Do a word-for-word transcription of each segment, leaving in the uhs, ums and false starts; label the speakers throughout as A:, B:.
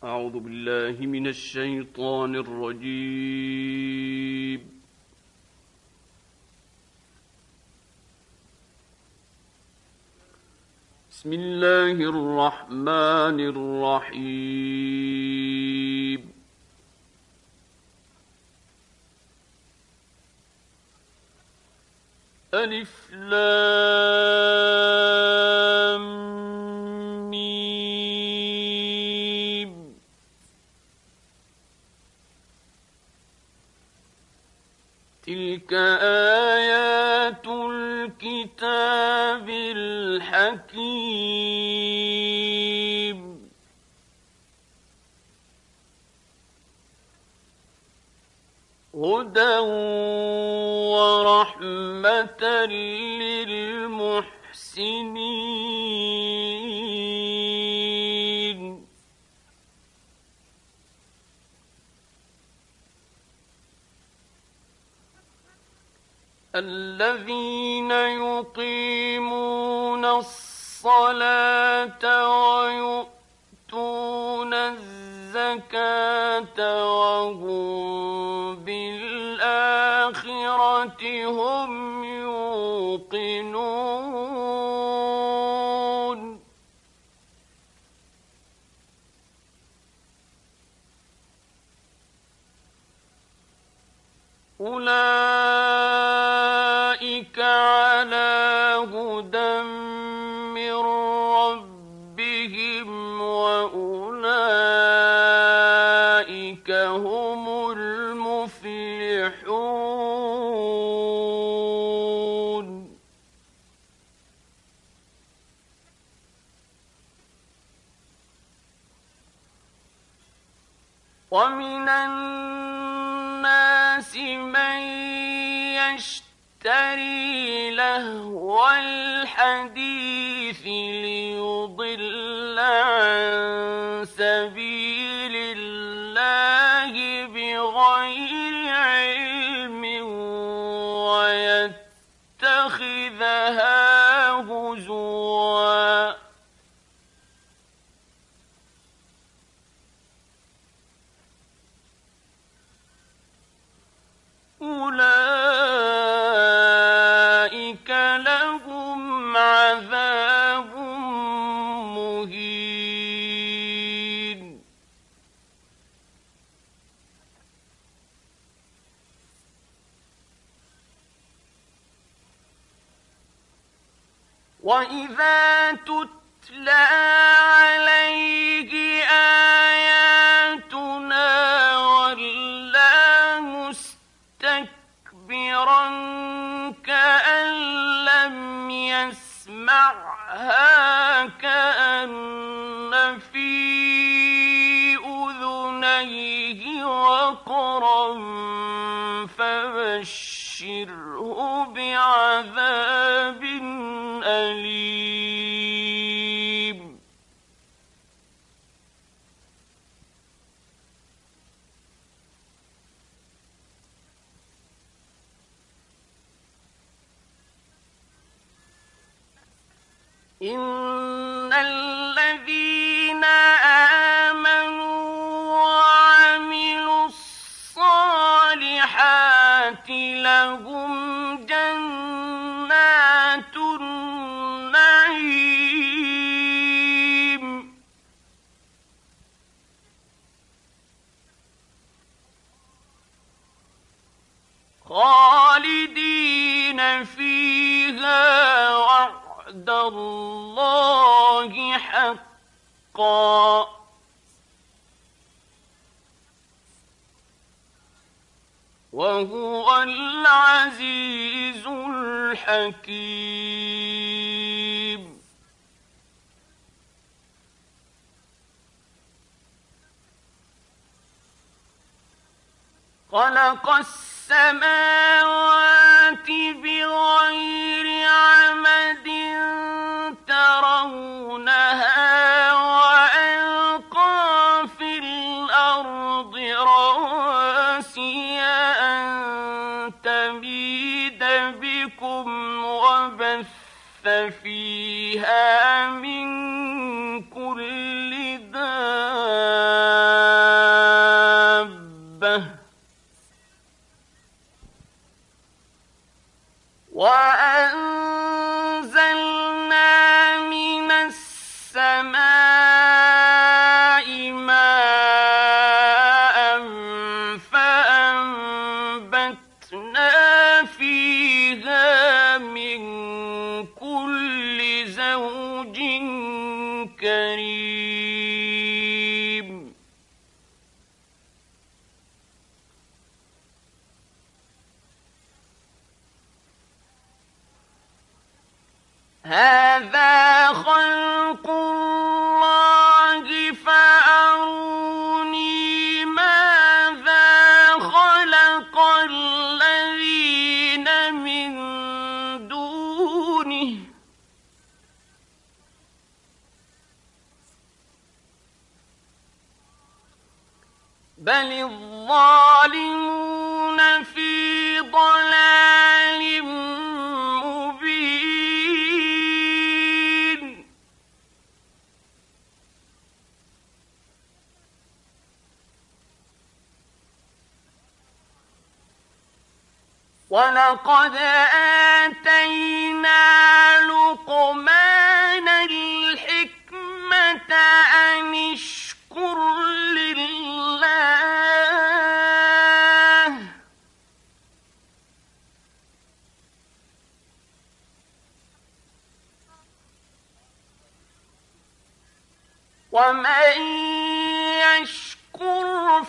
A: أعوذ بالله من الشيطان الرجيم. بسم الله الرحمن الرحيم. ألف لام ميم. تلك آيات الكتاب الحكيم. هدى ورحمة للمحسنين. الذين يقيمون الصلاة ويؤتون الزكاة وهم بالآخرة هم يوقنون. أولئك على هدى من ربهم وأولئك هم المفلحون. ومن الناس من يشتري لهو الحديث ليضل عن سبيل الله بغير علم ويتخذها هزوا. أولئك لهم عذاب مهين. وإذا تتلى عليه آياتنا وَلَّى مستكبرا كأن لم يسمعها كأن في أذنيه وقرا فبشره بعذاب أليم. إن الذين آمنوا وعملوا الصالحات لهم جنات النعيم خالدين فيها وعد الله حقا وهو العزيز الحكيم. خلق السماوات بغير عمد ترونها وألقى في الأرض رواسي أن تميد بكم وبث فيها. فيها من كل دابة زوج كريم. هذا خلق الله فأروني ماذا خلق الذين من دونه بل الظالمون في ضلال مبين. ولقد آتينا لقمان الحكمة أن اشكر لله ومن يشكر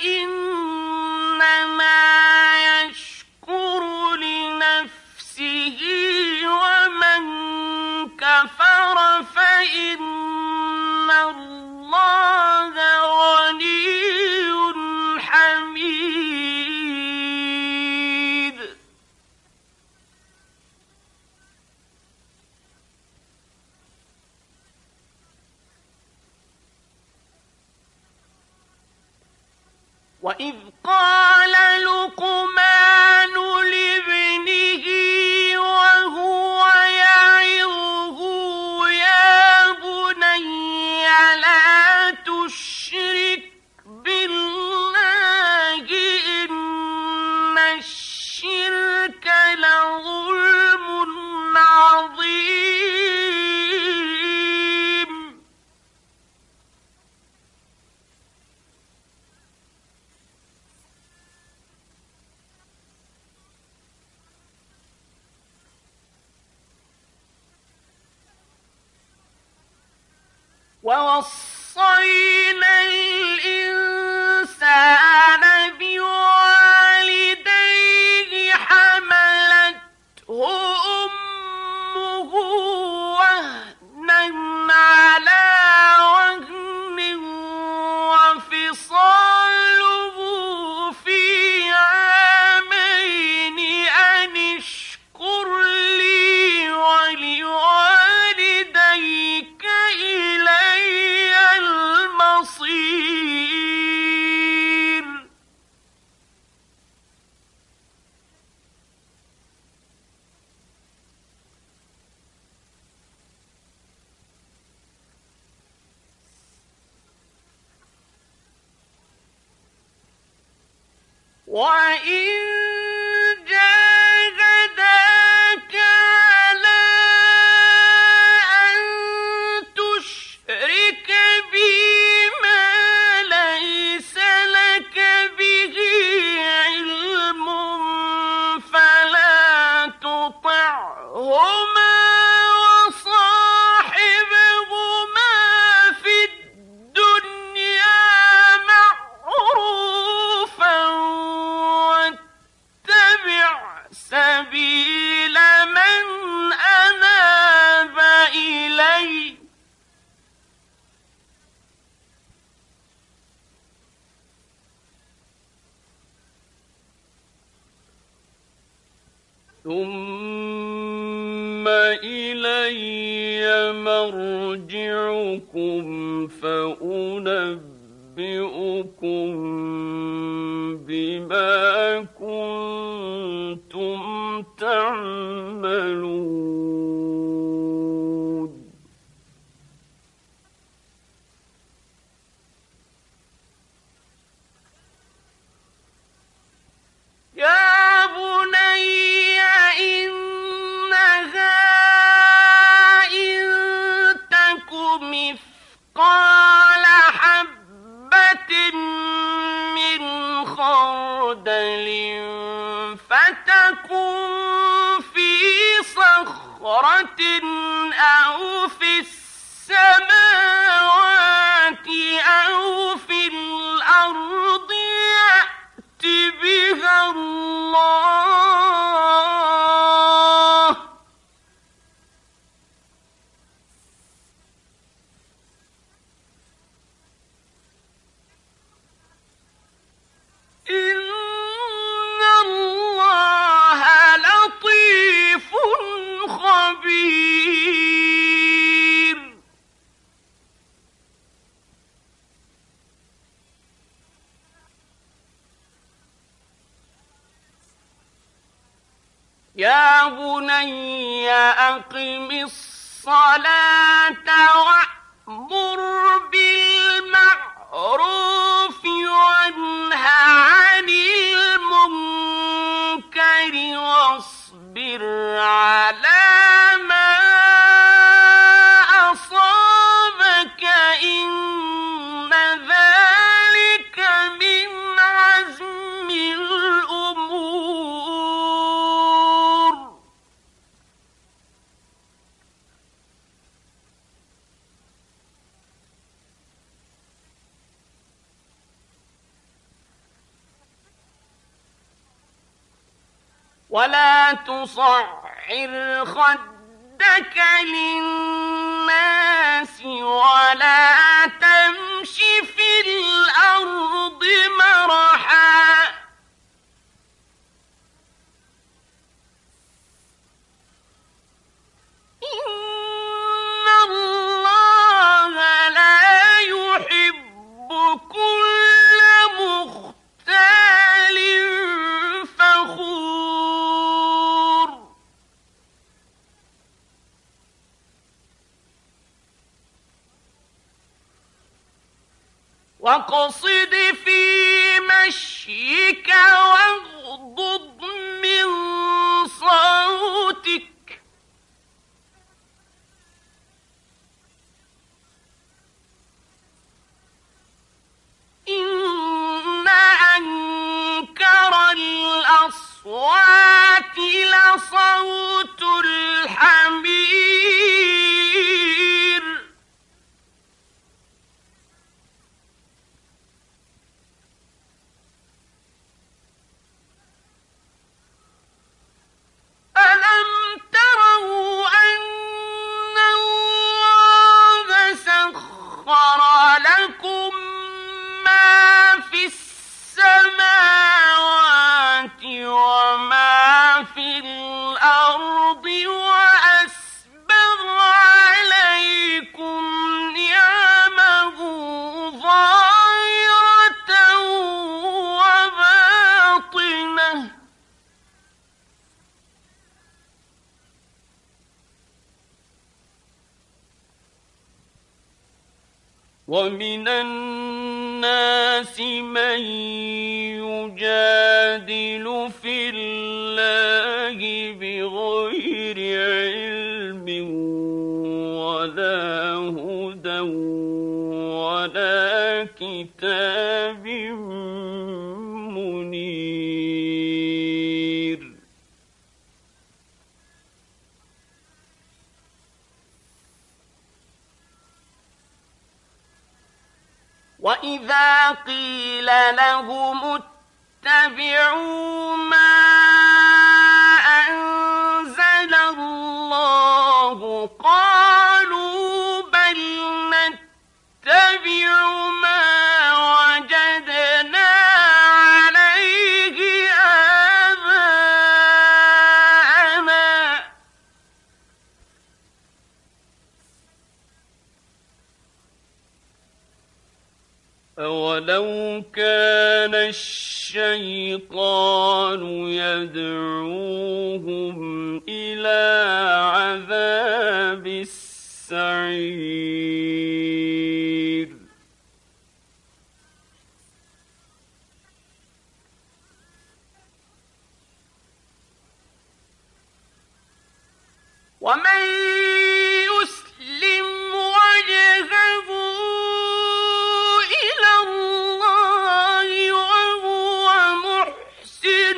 A: فإنما يشكر لنفسه ومن كفر فإن الله غني حميد. وإذ قال لقمان لابنه وهو يعظه يا بني لا تشرك بالله إن الشرك لظلم عظيم. ووصينا الإنسان بوالديه حملته أمه وهنا على وهن وفصاله في عامين أن اشكر لي ولوالديك إلي المصير. وإن جاهداك على أن تشرك بي ما ليس لك به علم فلا تطعهما وصاحبهما في الدنيا معروفا واتبع سبيل من أناب إلي ثم إلي مرجعكم فأنبئكم بما كنتم تعملون. يا بني إنها إن تك مثقال حبة من خردل فتكن في صخرة أو أو في السماوات أو في الأرض يأت بها الله إن الله لطيف خبير. يا بني أقم الصلاة وأمر بالمعروف وانه عن المنكر واصبر على ما أصابك إن ذلك من عزم الأمور. ولا تصعر خدك للناس ولا تمش في الأرض مرحا إن الله لا يحب كل مختال فخور. واقصد في مشيك واغضض من صوتك إن أنكر الأصوات لصوت الحمير. ألم تروا أن الله سخر لكم ما في السماوات وما في الأرض وأسبغ عليكم نعمه ظاهرة وباطنة ومن الناس من يجادل في الله بغير علم ولا هدى ولا كتاب منير. وإذا قيل لهم اتبعوا ما أنزل الله قالوا بل نتبع ما وجدنا عليه آباءنا أولو كان الشيطان يدعوهم إلى عذاب السعير. ومن يسلم وجهه إلى الله وهو محسن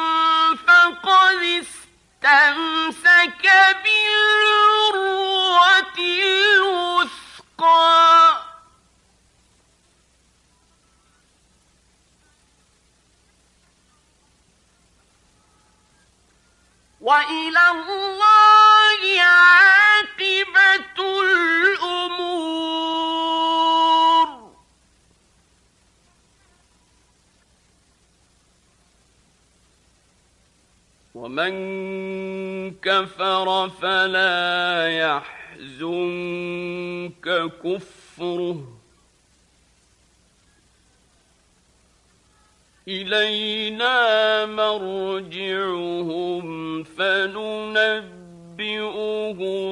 A: فقد استمسك بالعروة وإلى الله عاقبة الأمور. ومن كفر فلا يحزنك كفره إلينا مرجعهم فننبئهم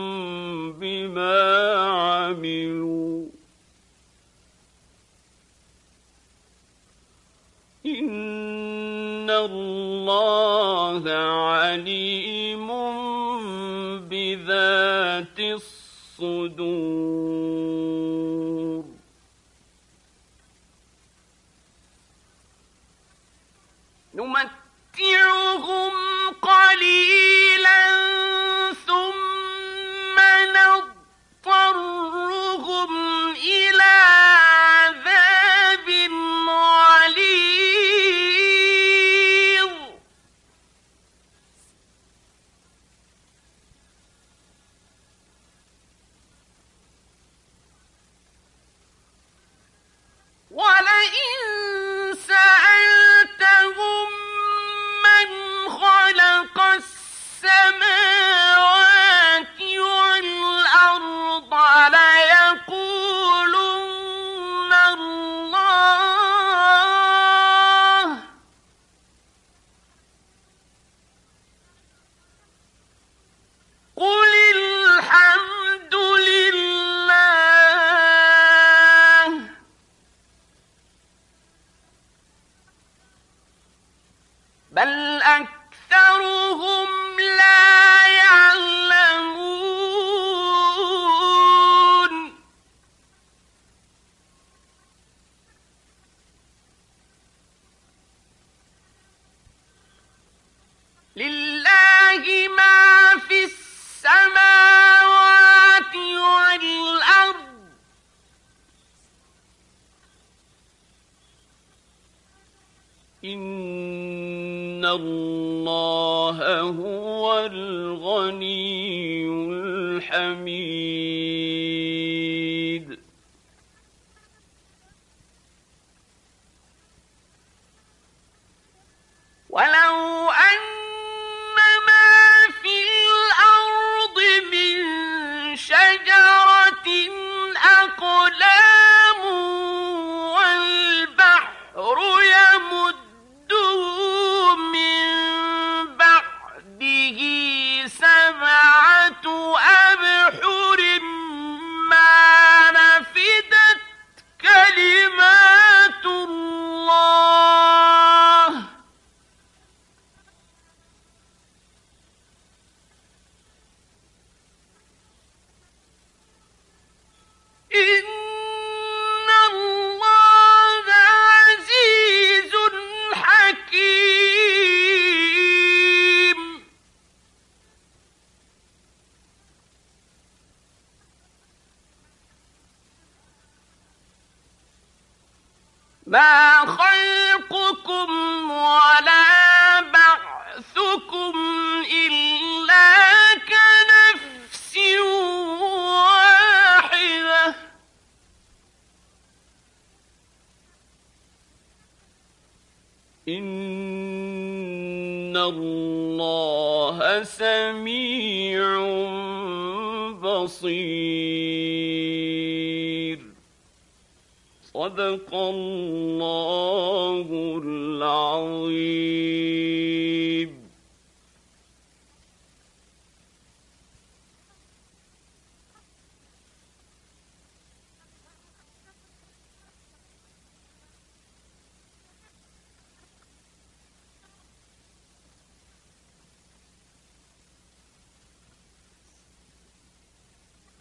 A: بما عملوا إن الله عليم بذات الصدور. نمتعهم قليلا ثم نضطرهم إلى عذاب غليظ. ولئن سألتهم من خلق السماوات والأرض ليقولن الله. قل الحمد لله بل أكثرهم لا يعلمون. لله ما في السماوات والأرض إن الله هو الغني الحميد. ولو أن ما في الأرض من شجرة أقلام والبحر يمده من بعده سبعة أبحر ما نفدت كلمات الله إن الله عزيز حكيم. ما خلقكم ولا بعثكم إلا كنفس واحدة إن الله سميع بصير. صدق الله العظيم.